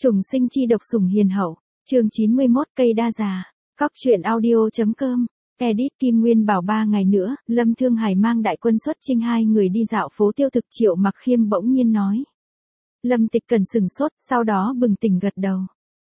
Trùng sinh chi độc sủng hiền hậu, chương 91 cây đa già, cóc truyện audio.com, edit Kim Nguyên bảo 3 ngày nữa, Lâm Thương Hải mang đại quân xuất chinh 2 người đi dạo phố tiêu thực. Triệu Mặc Khiêm bỗng nhiên nói. Lâm Tịch Cẩn sừng sốt, sau đó bừng tỉnh gật đầu.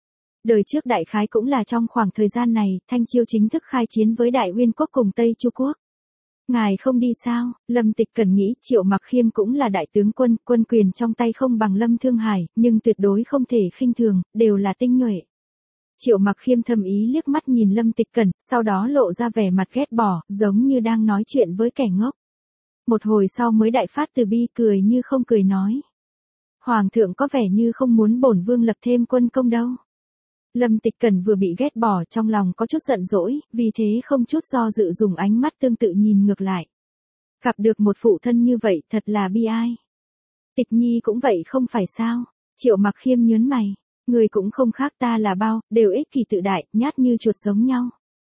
Đời trước đại khái cũng là trong khoảng thời gian này, Thanh Chiêu chính thức khai chiến với Đại Uyên quốc cùng Tây Chu quốc. Ngài không đi sao? Lâm Tịch Cẩn nghĩ Triệu Mặc Khiêm cũng là đại tướng quân, quân quyền trong tay không bằng Lâm Thương Hải, nhưng tuyệt đối không thể khinh thường, đều là tinh nhuệ. Triệu Mặc Khiêm thầm ý liếc mắt nhìn Lâm Tịch Cẩn, sau đó lộ ra vẻ mặt ghét bỏ, giống như đang nói chuyện với kẻ ngốc. Một hồi sau mới đại phát từ bi, cười như không cười nói. Hoàng thượng có vẻ như không muốn bổn vương lập thêm quân công đâu. Lâm Tịch Cẩn vừa bị ghét bỏ, trong lòng có chút giận dỗi, vì thế không chút do dự dùng ánh mắt tương tự nhìn ngược lại. Gặp được một phụ thân như vậy thật là bi ai. Tịch Nhi cũng vậy không phải sao? Triệu Mặc Khiêm nhớn mày. Người cũng không khác ta là bao, đều ích kỷ tự đại, nhát như chuột giống nhau.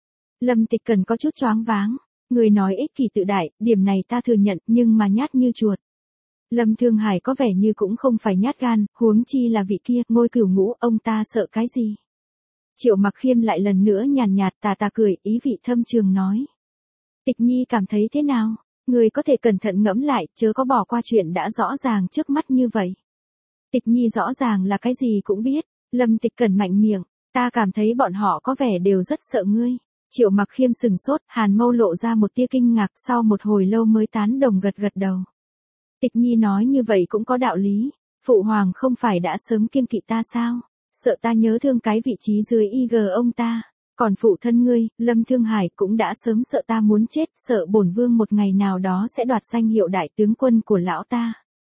Lâm Tịch Cẩn có chút choáng váng. Người nói ích kỷ tự đại, điểm này ta thừa nhận, nhưng mà nhát như chuột. Lâm Thương Hải có vẻ như cũng không phải nhát gan, huống chi là vị kia, Ngôi Cửu Ngũ, ông ta sợ cái gì? Triệu Mặc Khiêm lại lần nữa nhàn nhạt tà cười, ý vị thâm trường nói. Tịch Nhi cảm thấy thế nào? Người có thể cẩn thận ngẫm lại, chớ có bỏ qua chuyện đã rõ ràng trước mắt như vậy. Tịch Nhi rõ ràng là cái gì cũng biết. Lâm Tịch Cẩn mạnh miệng, ta cảm thấy bọn họ có vẻ đều rất sợ ngươi. Triệu Mặc Khiêm sừng sốt, hàn mâu lộ ra một tia kinh ngạc, sau một hồi lâu mới tán đồng gật đầu. Tịch Nhi nói như vậy cũng có đạo lý. Phụ hoàng không phải đã sớm kiêng kỵ ta sao? Sợ ta nhớ thương cái vị trí dưới IG ông ta. Còn phụ thân ngươi, Lâm Thương Hải cũng đã sớm sợ ta muốn chết, sợ bổn vương một ngày nào đó sẽ đoạt danh hiệu đại tướng quân của lão ta.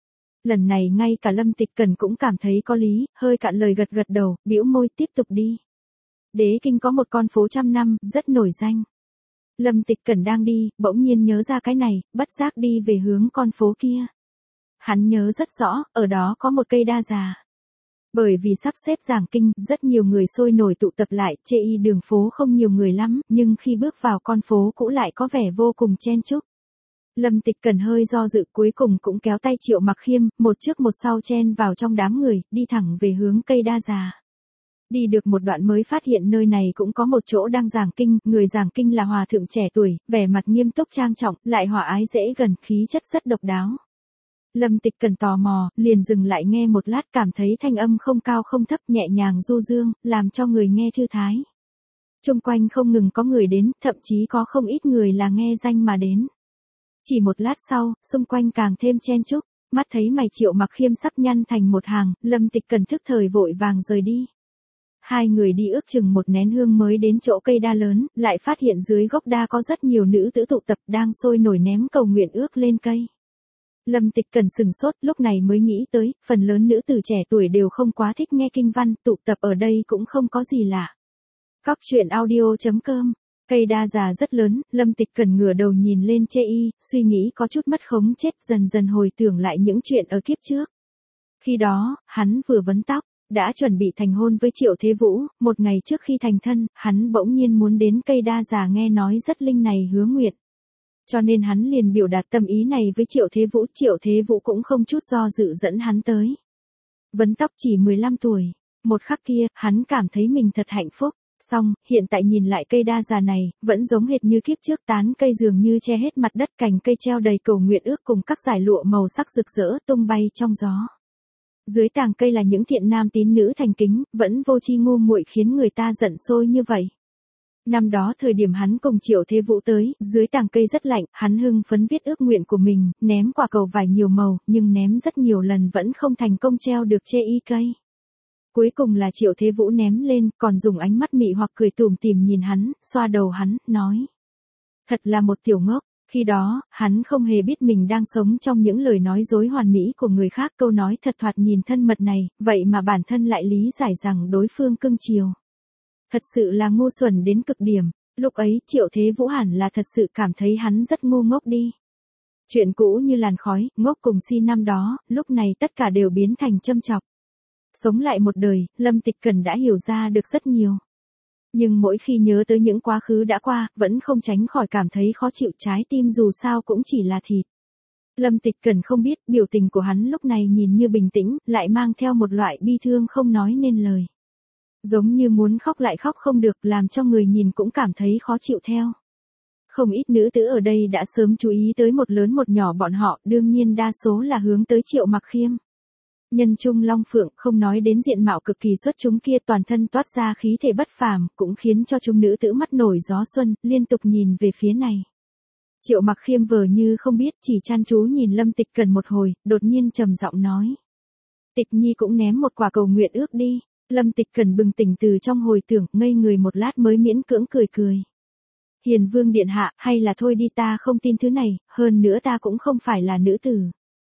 Lần này ngay cả Lâm Tịch Cẩn cũng cảm thấy có lý, hơi cạn lời gật đầu, bĩu môi tiếp tục đi. Đế Kinh có một con phố trăm năm, rất nổi danh. Lâm Tịch Cẩn đang đi, bỗng nhiên nhớ ra cái này, bất giác đi về hướng con phố kia. Hắn nhớ rất rõ, ở đó có một cây đa già. Bởi vì sắp xếp giảng kinh, rất nhiều người sôi nổi tụ tập lại, chê y đường phố không nhiều người lắm, nhưng khi bước vào con phố cũ lại có vẻ vô cùng chen chúc. Lâm Tịch Cẩn hơi do dự, cuối cùng cũng kéo tay Triệu Mặc Khiêm, một trước một sau chen vào trong đám người, đi thẳng về hướng cây đa già. Đi được một đoạn mới phát hiện nơi này cũng có một chỗ đang giảng kinh, người giảng kinh là hòa thượng trẻ tuổi, vẻ mặt nghiêm túc trang trọng, lại hòa ái dễ gần, khí chất rất độc đáo. Lâm Tịch Cẩn tò mò, liền dừng lại nghe một lát, cảm thấy thanh âm không cao không thấp, nhẹ nhàng du dương, làm cho người nghe thư thái. Chung quanh không ngừng có người đến, thậm chí có không ít người là nghe danh mà đến. Chỉ một lát sau, xung quanh càng thêm chen chúc, mắt thấy mày Triệu Mặc Khiêm sắp nhăn thành một hàng, Lâm Tịch Cẩn thức thời vội vàng rời đi. Hai người đi ước chừng một nén hương mới đến chỗ cây đa lớn, lại phát hiện dưới gốc đa có rất nhiều nữ tử tụ tập đang sôi nổi ném cầu nguyện ước lên cây. Lâm Tịch Cẩn sừng sốt, lúc này mới nghĩ tới, phần lớn nữ tử trẻ tuổi đều không quá thích nghe kinh văn, tụ tập ở đây cũng không có gì lạ. Cóc truyện audio.com. Cây đa già rất lớn, Lâm Tịch Cẩn ngửa đầu nhìn lên chê y, suy nghĩ có chút mất khống chết, dần dần hồi tưởng lại những chuyện ở kiếp trước. Khi đó, hắn vừa vấn tóc, đã chuẩn bị thành hôn với Triệu Thế Vũ, một ngày trước khi thành thân, hắn bỗng nhiên muốn đến cây đa già nghe nói rất linh này hứa nguyện. Cho nên hắn liền biểu đạt tâm ý này với Triệu Thế Vũ cũng không chút do dự dẫn hắn tới. Vấn tóc chỉ 15 tuổi, một khắc kia, hắn cảm thấy mình thật hạnh phúc. Xong, hiện tại nhìn lại cây đa già này, vẫn giống hệt như kiếp trước, tán cây dường như che hết mặt đất, cành cây treo đầy cầu nguyện ước cùng các dải lụa màu sắc rực rỡ tung bay trong gió. Dưới tàng cây là những thiện nam tín nữ thành kính, vẫn vô tri ngu muội khiến người ta giận sôi như vậy. Năm đó thời điểm hắn cùng Triệu Thế Vũ tới, dưới tàng cây rất lạnh, hắn hưng phấn viết ước nguyện của mình, ném quả cầu vải nhiều màu, nhưng ném rất nhiều lần vẫn không thành công treo được chê y cây. Cuối cùng là Triệu Thế Vũ ném lên, còn dùng ánh mắt mị hoặc cười tủm tỉm nhìn hắn, xoa đầu hắn, nói. Thật là một tiểu ngốc, khi đó, hắn không hề biết mình đang sống trong những lời nói dối hoàn mỹ của người khác, câu nói thật thoạt nhìn thân mật này, vậy mà bản thân lại lý giải rằng đối phương cưng chiều. Thật sự là ngu xuẩn đến cực điểm, lúc ấy Triệu Thế Vũ hẳn là thật sự cảm thấy hắn rất ngu ngốc đi. Chuyện cũ như làn khói, ngốc cùng si năm đó, lúc này tất cả đều biến thành châm chọc. Sống lại một đời, Lâm Tịch Cẩn đã hiểu ra được rất nhiều. Nhưng mỗi khi nhớ tới những quá khứ đã qua, vẫn không tránh khỏi cảm thấy khó chịu, trái tim dù sao cũng chỉ là thịt. Lâm Tịch Cẩn không biết biểu tình của hắn lúc này nhìn như bình tĩnh, lại mang theo một loại bi thương không nói nên lời. Giống như muốn khóc lại khóc không được, làm cho người nhìn cũng cảm thấy khó chịu theo. Không ít nữ tử ở đây đã sớm chú ý tới một lớn một nhỏ bọn họ, đương nhiên đa số là hướng tới Triệu Mặc Khiêm. Nhân trung long phượng, không nói đến diện mạo cực kỳ xuất chúng kia, toàn thân toát ra khí thể bất phàm, cũng khiến cho chúng nữ tử mắt nổi gió xuân, liên tục nhìn về phía này. Triệu Mặc Khiêm vờ như không biết, chỉ chăm chú nhìn Lâm Tịch Cẩn một hồi, đột nhiên trầm giọng nói. Tịch nhi cũng ném một quả cầu nguyện ước đi. Lâm Tịch Cẩn bừng tỉnh từ trong hồi tưởng, ngây người một lát mới miễn cưỡng cười cười. Hiền vương điện hạ, hay là thôi đi, ta không tin thứ này, hơn nữa ta cũng không phải là nữ tử.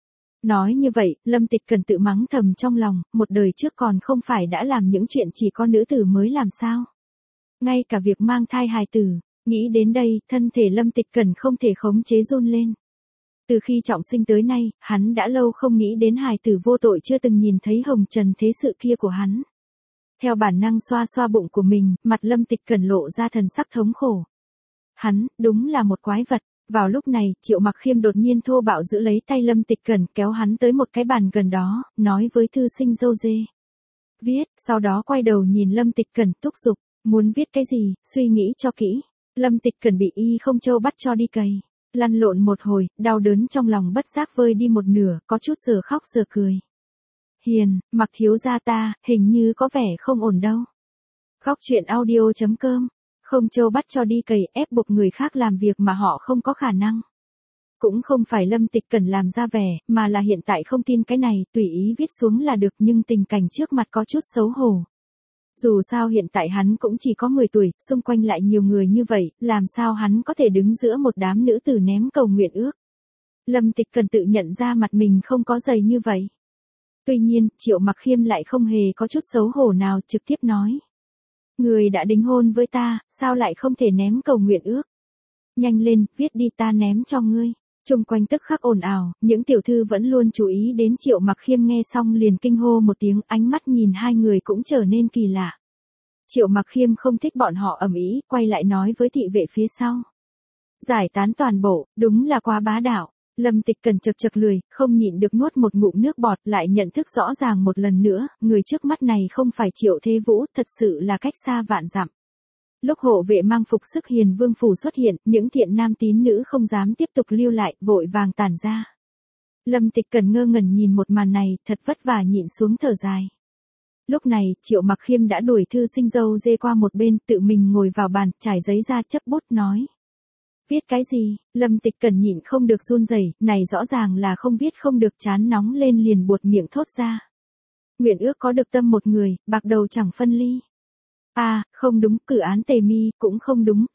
Nói như vậy, Lâm Tịch Cẩn tự mắng thầm trong lòng, một đời trước còn không phải đã làm những chuyện chỉ có nữ tử mới làm sao. Ngay cả việc mang thai hài tử, nghĩ đến đây, thân thể Lâm Tịch Cẩn không thể khống chế run lên. Từ khi trọng sinh tới nay, hắn đã lâu không nghĩ đến hài tử vô tội chưa từng nhìn thấy hồng trần thế sự kia của hắn. Theo bản năng xoa xoa bụng của mình, mặt Lâm Tịch Cẩn lộ ra thần sắc thống khổ. Hắn, đúng là một quái vật. Vào lúc này, Triệu Mặc Khiêm đột nhiên thô bạo giữ lấy tay Lâm Tịch Cẩn, kéo hắn tới một cái bàn gần đó, nói với thư sinh dâu dê. Viết, sau đó quay đầu nhìn Lâm Tịch Cẩn thúc giục, muốn viết cái gì, suy nghĩ cho kỹ. Lâm Tịch Cẩn bị Y Không Châu bắt cho đi cày. Lăn lộn một hồi, đau đớn trong lòng bất giác vơi đi một nửa, có chút giờ khóc giờ cười. Hiền, Mặc thiếu gia ta, hình như có vẻ không ổn đâu. Khóc chuyện audio.com. Không Châu bắt cho đi cày, ép buộc người khác làm việc mà họ không có khả năng. Cũng không phải Lâm Tịch Cẩn làm ra vẻ, mà là hiện tại không tin cái này, tùy ý viết xuống là được, nhưng tình cảnh trước mặt có chút xấu hổ. Dù sao hiện tại hắn cũng chỉ có 10 tuổi, xung quanh lại nhiều người như vậy, làm sao hắn có thể đứng giữa một đám nữ tử ném cầu nguyện ước. Lâm Tịch Cẩn tự nhận ra mặt mình không có dày như vậy. Tuy nhiên, Triệu Mặc Khiêm lại không hề có chút xấu hổ nào, trực tiếp nói. Người đã đính hôn với ta, sao lại không thể ném cầu nguyện ước? Nhanh lên, viết đi, ta ném cho ngươi. Chung quanh tức khắc ồn ào, những tiểu thư vẫn luôn chú ý đến Triệu Mặc Khiêm nghe xong liền kinh hô một tiếng, ánh mắt nhìn hai người cũng trở nên kỳ lạ. Triệu Mặc Khiêm không thích bọn họ ầm ĩ, quay lại nói với thị vệ phía sau. Giải tán toàn bộ, đúng là quá bá đạo. Lâm Tịch Cẩn chật chật lười, không nhịn được nuốt một ngụm nước bọt, lại nhận thức rõ ràng một lần nữa, người trước mắt này không phải Triệu Thế Vũ, thật sự là cách xa vạn dặm. Lúc hộ vệ mang phục sức Hiền Vương phủ xuất hiện, những thiện nam tín nữ không dám tiếp tục lưu lại, vội vàng tản ra. Lâm Tịch Cẩn ngơ ngẩn nhìn một màn này, thật vất vả nhịn xuống thở dài. Lúc này, Triệu Mặc Khiêm đã đuổi thư sinh dâu dê qua một bên, tự mình ngồi vào bàn, trải giấy ra chấp bút nói. Viết cái gì? Lâm Tịch Cẩn nhịn không được run rẩy, này rõ ràng là không viết không được, chán nóng lên liền buột miệng thốt ra. Nguyện ước có được tâm một người, bạc đầu chẳng phân ly. Không đúng, cử án Tề Mi, cũng không đúng,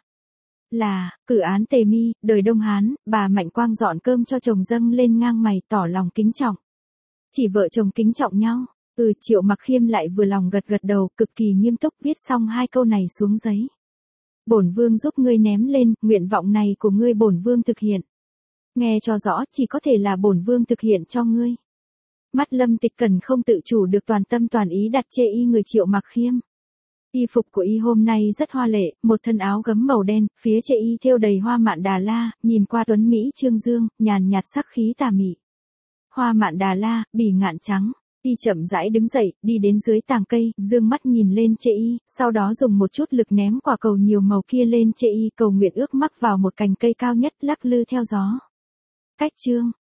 là, cử án Tề Mi, đời Đông Hán, bà Mạnh Quang dọn cơm cho chồng dâng lên ngang mày tỏ lòng kính trọng. Chỉ vợ chồng kính trọng nhau. Triệu Mặc Khiêm lại vừa lòng gật gật đầu, cực kỳ nghiêm túc viết xong hai câu này xuống giấy. Bổn vương giúp ngươi ném lên, nguyện vọng này của ngươi bổn vương thực hiện. Nghe cho rõ, chỉ có thể là bổn vương thực hiện cho ngươi. Mắt Lâm Tịch Cẩn không tự chủ được toàn tâm toàn ý đặt chê y người Triệu Mặc Khiêm. Y phục của y hôm nay rất hoa lệ, một thân áo gấm màu đen, phía chê y thêu đầy hoa mạn Đà La, nhìn qua tuấn mỹ trương dương, nhàn nhạt sắc khí tà mị. Hoa mạn Đà La, bỉ ngạn trắng. Y chậm rãi đứng dậy, đi đến dưới tàng cây, dương mắt nhìn lên chê y, sau đó dùng một chút lực ném quả cầu nhiều màu kia lên chê y, cầu nguyện ước mắc vào một cành cây cao nhất, lắc lư theo gió. Cách chương.